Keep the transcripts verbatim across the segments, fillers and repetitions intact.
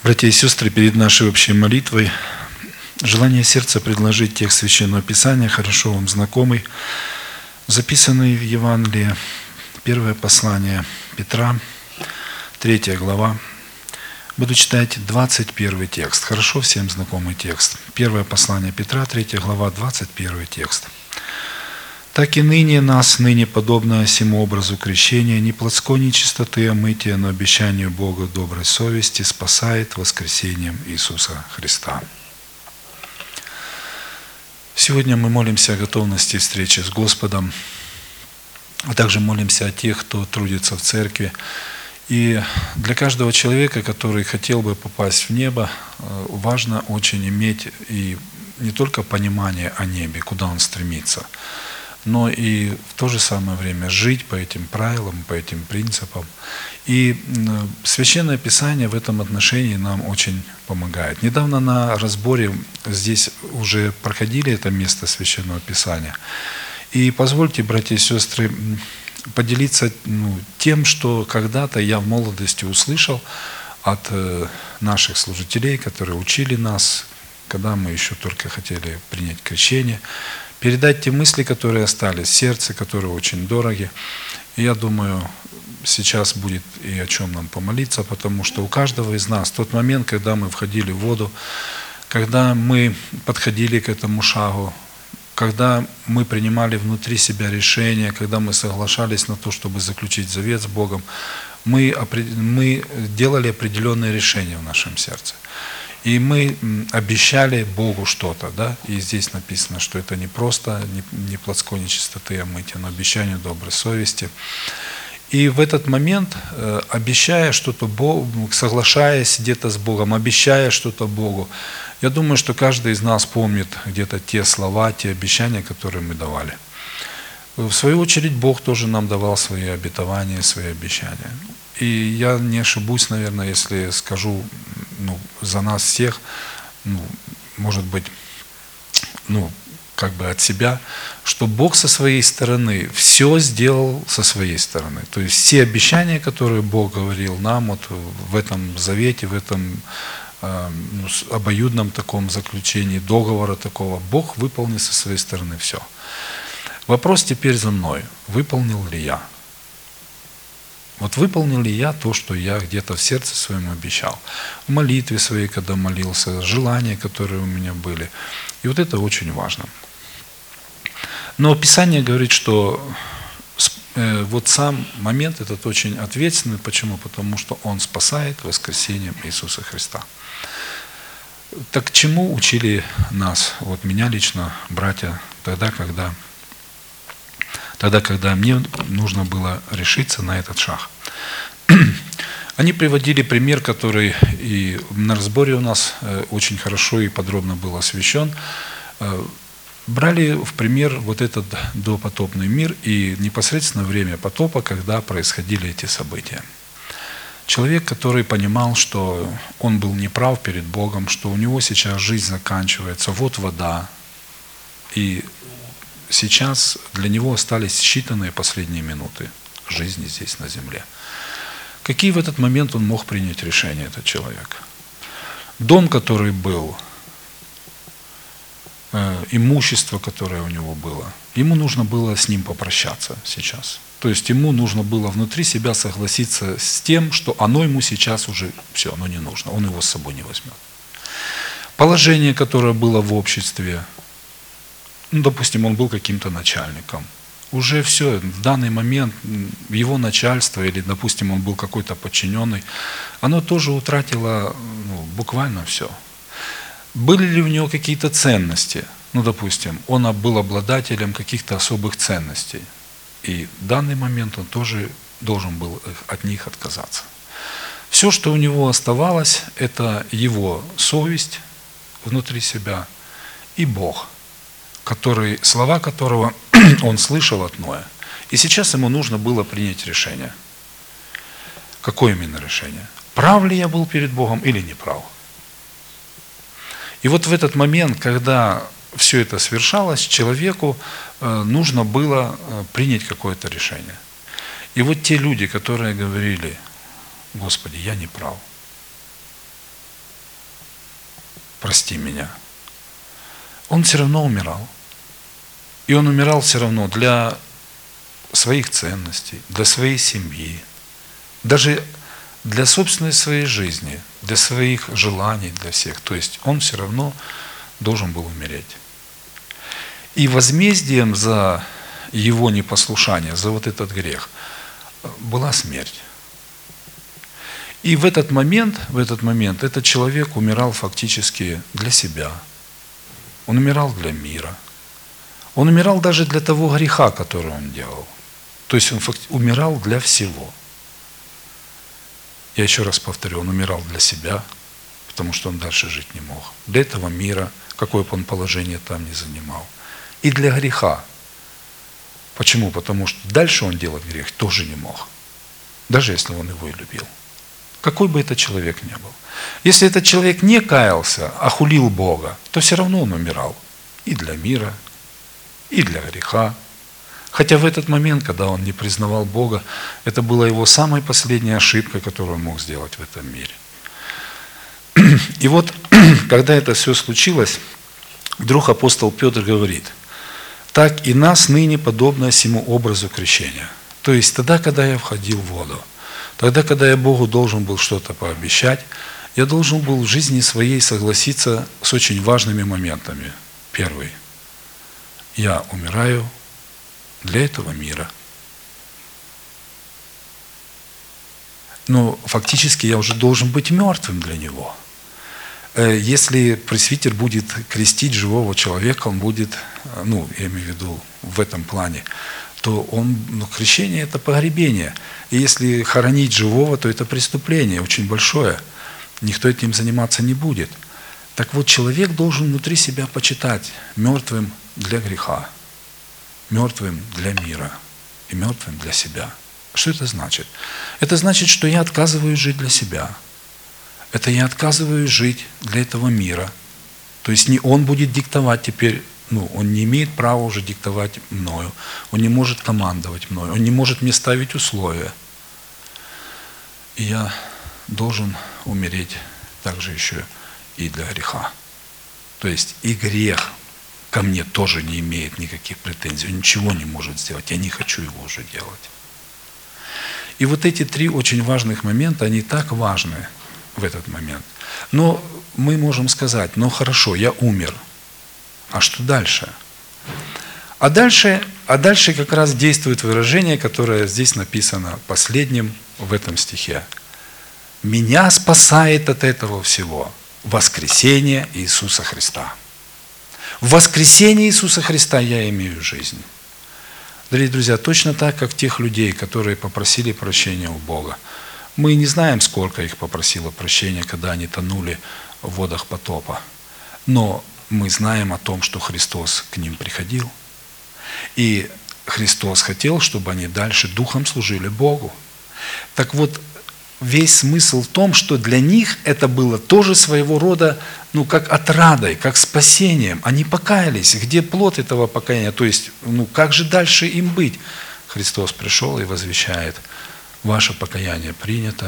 Братья и сестры, перед нашей общей молитвой желание сердца предложить текст Священного Писания, хорошо вам знакомый, записанный в Евангелии, первое послание Петра, третья глава. Буду читать двадцать первый текст. Хорошо всем знакомый текст. Первое послание Петра, третья глава, двадцать первый текст. «Так и ныне нас, ныне подобное сему образу крещения, не плотской нечистоты, а мытия, но обещанию Бога доброй совести спасает воскресением Иисуса Христа». Сегодня мы молимся о готовности встречи с Господом, а также молимся о тех, кто трудится в церкви. И для каждого человека, который хотел бы попасть в небо, важно очень иметь и не только понимание о небе, куда он стремится, но и в то же самое время жить по этим правилам, по этим принципам. И Священное Писание в этом отношении нам очень помогает. Недавно на разборе здесь уже проходили это место Священного Писания. И позвольте, братья и сестры, поделиться ну, тем, что когда-то я в молодости услышал от наших служителей, которые учили нас, когда мы еще только хотели принять крещение, передать те мысли, которые остались в сердце, которые очень дороги. И я думаю, сейчас будет и о чем нам помолиться, потому что у каждого из нас тот момент, когда мы входили в воду, когда мы подходили к этому шагу, когда мы принимали внутри себя решение, когда мы соглашались на то, чтобы заключить завет с Богом, мы, мы делали определенные решения в нашем сердце. И мы обещали Богу что-то, да? И здесь написано, что это не просто не плотской нечистоты, а мытье, но обещанию доброй совести. И в этот момент, обещая что-то Богу, соглашаясь где-то с Богом, обещая что-то Богу, я думаю, что каждый из нас помнит где-то те слова, те обещания, которые мы давали. В свою очередь, Бог тоже нам давал свои обетования, свои обещания. И я не ошибусь, наверное, если скажу ну, за нас всех, ну, может быть, ну, как бы от себя, что Бог со своей стороны все сделал со своей стороны. То есть все обещания, которые Бог говорил нам вот в этом завете, в этом э, ну, обоюдном таком заключении, договора такого, Бог выполнил со своей стороны все. Вопрос теперь за мной. Выполнил ли я? Вот выполнил ли я то, что я где-то в сердце своем обещал? В молитве своей, когда молился, желания, которые у меня были. И вот это очень важно. Но Писание говорит, что э, вот сам момент этот очень ответственный. Почему? Потому что он спасает воскресением Иисуса Христа. Так к чему учили нас, вот меня лично, братья, тогда, когда... Тогда, когда мне нужно было решиться на этот шаг. Они приводили пример, который и на разборе у нас очень хорошо и подробно был освещен. Брали в пример вот этот допотопный мир и непосредственно время потопа, когда происходили эти события. Человек, который понимал, что он был неправ перед Богом, что у него сейчас жизнь заканчивается, вот вода, и сейчас для него остались считанные последние минуты жизни здесь на земле. Какие в этот момент он мог принять решения, этот человек? Дом, который был, э, имущество, которое у него было, ему нужно было с ним попрощаться сейчас. То есть ему нужно было внутри себя согласиться с тем, что оно ему сейчас уже все, оно не нужно, он его с собой не возьмет. Положение, которое было в обществе, ну, допустим, он был каким-то начальником. Уже все, в данный момент его начальство, или, допустим, он был какой-то подчиненный, оно тоже утратило ну, буквально все. Были ли у него какие-то ценности? Ну, допустим, он был обладателем каких-то особых ценностей. И в данный момент он тоже должен был от них отказаться. Все, что у него оставалось, это его совесть внутри себя и Бог, который, слова которого он слышал от Ноя. И сейчас ему нужно было принять решение. Какое именно решение? Прав ли я был перед Богом или не прав? И вот в этот момент, когда все это свершалось, человеку нужно было принять какое-то решение. И вот те люди, которые говорили: Господи, я не прав. прости меня, он все равно умирал. И он умирал все равно для своих ценностей, для своей семьи, даже для собственной своей жизни, для своих желаний, для всех. То есть он все равно должен был умереть. И возмездием за его непослушание, за вот этот грех, была смерть. И в этот момент, в этот момент этот человек умирал фактически для себя. Он умирал для мира. Он умирал даже для того греха, который он делал. То есть он умирал для всего. Я еще раз повторю, он умирал для себя, потому что он дальше жить не мог. Для этого мира, какое бы он положение там ни занимал. И для греха. Почему? Потому что дальше он делать грех тоже не мог. Даже если он его и любил. Какой бы этот человек ни был. Если этот человек не каялся, а хулил Бога, то все равно он умирал. И для мира, и для греха. Хотя в этот момент, когда он не признавал Бога, это была его самая последняя ошибка, которую он мог сделать в этом мире. И вот, когда это все случилось, вдруг апостол Петр говорит: так и нас ныне подобно сему образу крещения. То есть тогда, когда я входил в воду, тогда, когда я Богу должен был что-то пообещать, я должен был в жизни своей согласиться с очень важными моментами. Первый. Я умираю для этого мира. Но фактически я уже должен быть мертвым для него. Если пресвитер будет крестить живого человека, он будет, ну, я имею в виду в этом плане, то он, ну, крещение – это погребение. И если хоронить живого, то это преступление очень большое. Никто этим заниматься не будет. Так вот, человек должен внутри себя почитать мертвым для греха, мертвым для мира и мертвым для себя. Что это значит? Это значит, что я отказываюсь жить для себя. Это я отказываюсь жить для этого мира. То есть не он будет диктовать теперь, ну, он не имеет права уже диктовать мною. Он не может командовать мною. Он не может мне ставить условия. И я должен умереть также еще и для греха. То есть и грех ко мне тоже не имеет никаких претензий. Он ничего не может сделать. Я не хочу его уже делать. И вот эти три очень важных момента, они так важны в этот момент. Но мы можем сказать: ну хорошо, я умер. А что дальше? А дальше, а дальше как раз действует выражение, которое здесь написано последним в этом стихе. Меня спасает от этого всего воскресение Иисуса Христа. В воскресении Иисуса Христа я имею жизнь. Дорогие друзья, точно так, как тех людей, которые попросили прощения у Бога. Мы не знаем, сколько их попросило прощения, когда они тонули в водах потопа. Но мы знаем о том, что Христос к ним приходил. И Христос хотел, чтобы они дальше духом служили Богу. Так вот, весь смысл в том, что для них это было тоже своего рода, ну, как отрадой, как спасением. Они покаялись. Где плод этого покаяния? То есть, ну, как же дальше им быть? Христос пришел и возвещает: ваше покаяние принято,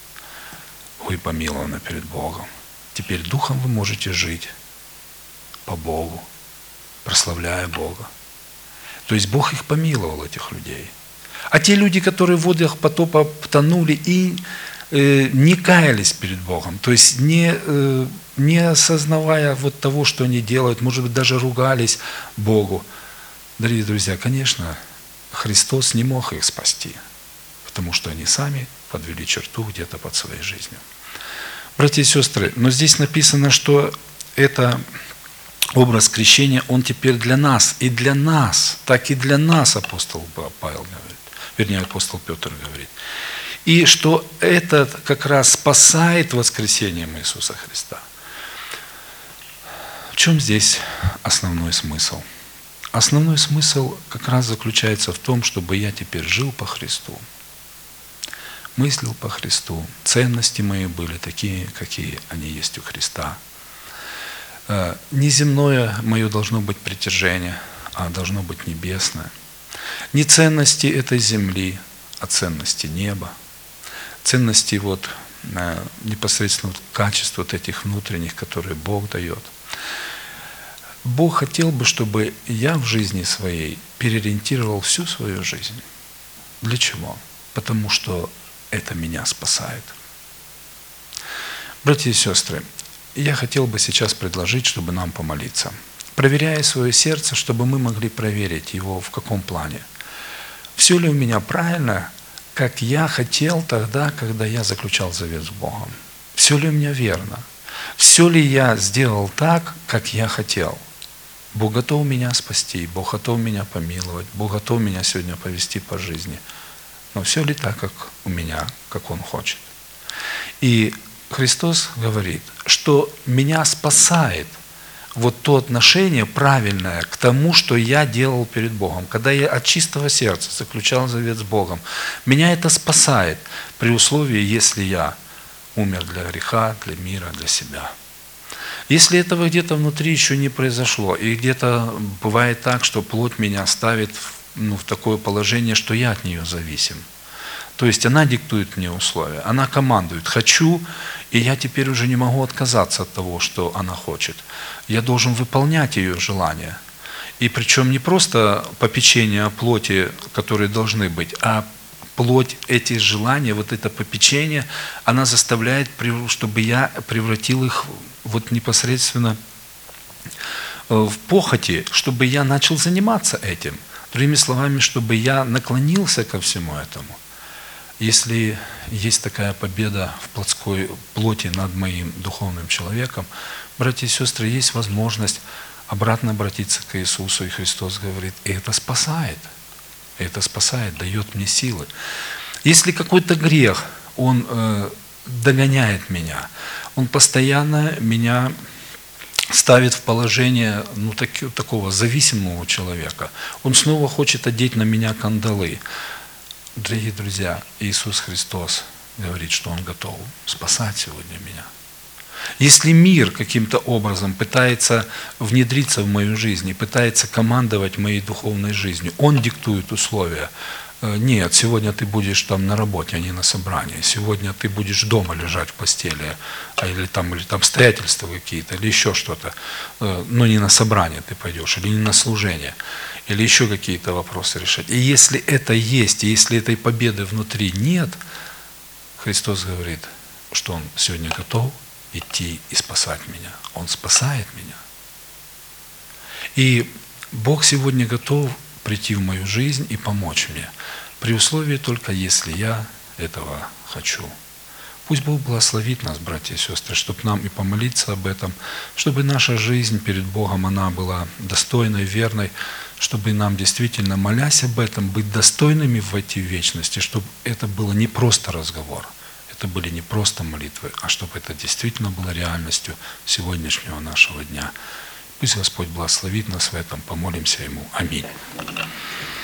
вы помилованы перед Богом. Теперь духом вы можете жить по Богу, прославляя Бога. То есть Бог их помиловал, этих людей. А те люди, которые в водах потопа тонули и э, не каялись перед Богом, то есть не, э, не осознавая вот того, что они делают, может быть, даже ругались Богу. Дорогие друзья, конечно, Христос не мог их спасти, потому что они сами подвели черту где-то под своей жизнью. Братья и сестры, но здесь написано, что это образ крещения, он теперь для нас, и для нас, так и для нас, апостол Павел говорит, вернее, апостол Петр говорит. И что это как раз спасает воскресением Иисуса Христа. В чем здесь основной смысл? Основной смысл как раз заключается в том, чтобы я теперь жил по Христу, мыслил по Христу, ценности мои были такие, какие они есть у Христа. Не земное мое должно быть притяжение, а должно быть небесное. Не ценности этой земли, а ценности неба. Ценности вот э, непосредственно вот качеств вот этих внутренних, которые Бог дает. Бог хотел бы, чтобы я в жизни своей переориентировал всю свою жизнь. Для чего? Потому что это меня спасает. Братья и сестры, я хотел бы сейчас предложить, чтобы нам помолиться. Проверяя свое сердце, чтобы мы могли проверить его в каком плане. Все ли у меня правильно, как я хотел тогда, когда я заключал завет с Богом? Все ли у меня верно? Все ли я сделал так, как я хотел? Бог готов меня спасти, Бог готов меня помиловать, Бог готов меня сегодня повести по жизни. Но все ли так, как у меня, как Он хочет? И Христос говорит, что меня спасает вот то отношение правильное к тому, что я делал перед Богом. Когда я от чистого сердца заключал завет с Богом, меня это спасает при условии, если я умер для греха, для мира, для себя. Если этого где-то внутри еще не произошло, и где-то бывает так, что плоть меня ставит ну, в такое положение, что я от нее зависим. То есть она диктует мне условия, она командует «хочу», и я теперь уже не могу отказаться от того, что она хочет. Я должен выполнять ее желания. И причем не просто попечение о плоти, которые должны быть, а плоть, эти желания, вот это попечение, она заставляет, чтобы я превратил их вот непосредственно в похоти, чтобы я начал заниматься этим. Другими словами, чтобы я наклонился ко всему этому. Если есть такая победа в плотской плоти над моим духовным человеком, братья и сестры, есть возможность обратно обратиться к Иисусу, и Христос говорит, и это спасает, это спасает, дает мне силы. Если какой-то грех, он э, догоняет меня, он постоянно меня ставит в положение ну, так, такого зависимого человека, он снова хочет одеть на меня кандалы. Дорогие друзья, Иисус Христос говорит, что Он готов спасать сегодня меня. Если мир каким-то образом пытается внедриться в мою жизнь и пытается командовать моей духовной жизнью, он диктует условия. Нет, сегодня ты будешь там на работе, а не на собрании. Сегодня ты будешь дома лежать в постели, а или там, или там обстоятельства какие-то, или еще что-то. Но не на собрание ты пойдешь, или не на служение, или еще какие-то вопросы решать. И если это есть, и если этой победы внутри нет, Христос говорит, что Он сегодня готов идти и спасать меня. Он спасает меня. И Бог сегодня готов прийти в мою жизнь и помочь мне, при условии только если я этого хочу. Пусть Бог благословит нас, братья и сестры, чтобы нам и помолиться об этом, чтобы наша жизнь перед Богом, она была достойной, верной, чтобы нам действительно, молясь об этом, быть достойными войти в вечность, и чтобы это было не просто разговор, это были не просто молитвы, а чтобы это действительно было реальностью сегодняшнего нашего дня. Пусть Господь благословит нас в этом, помолимся Ему. Аминь.